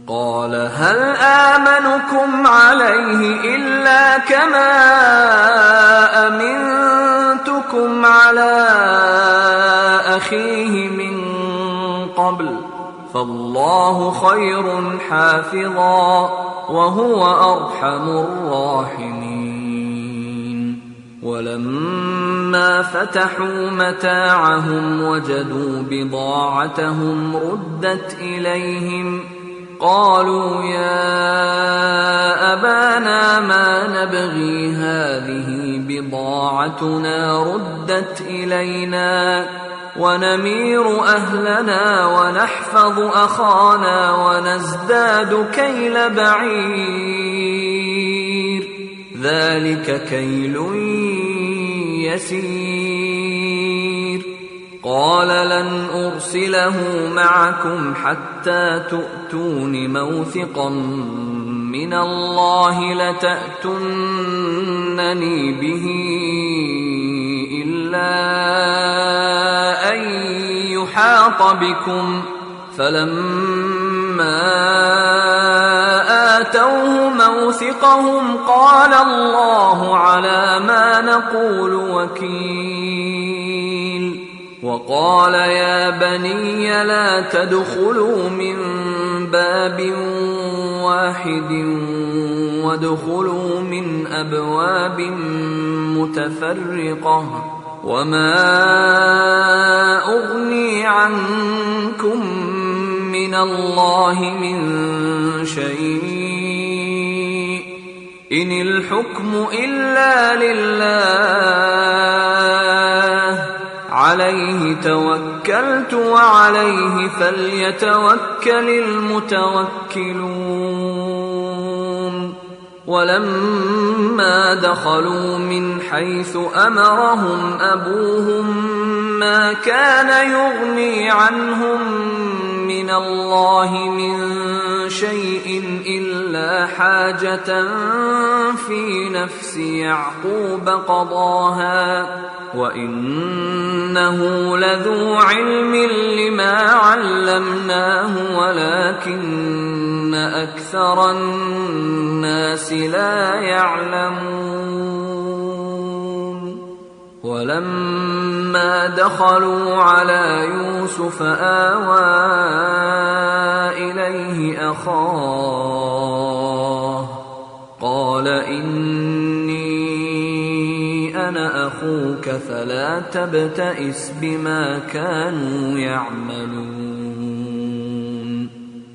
قال هل آمنكم عليه إلا كما أمنتكم على أخيه من قبل فالله خير حافظا وهو أرحم الراحمين. ولما فتحوا متاعهم وجدوا بضاعتهم ردت إليهم قالوا يا أبانا ما نبغي هذه بضاعتنا ردت إلينا ونمير أهلنا ونحفظ أخانا ونزداد كيل بعير ذلك كيل يسير. قال لن أرسله معكم حتى تؤتون موثقا من الله لتأتونني به إلا أن يحاط بكم فلما آتوه موثقهم قال الله على ما نقول وكيل. وقال يا بني لا تدخلوا من باب واحد وادخلوا من أبواب متفرقة وما أغني عنكم من الله من شيء إن الحكم إلا لله عليه توكلت وعليه فليتوكل المتوكلون. ولما دخلوا من حيث أمرهم أبوهم ما كان يغني عنهم من الله من شيء إلا حاجة في نفس يعقوب قضاها وإنه لذو علم لما علمناه ولكن أكثر الناس لا يعلمون. ولما دخلوا على يوسف آوى إليه أخاه قال إني أنا أخوك فلا تبتئس بما كانوا يعملون.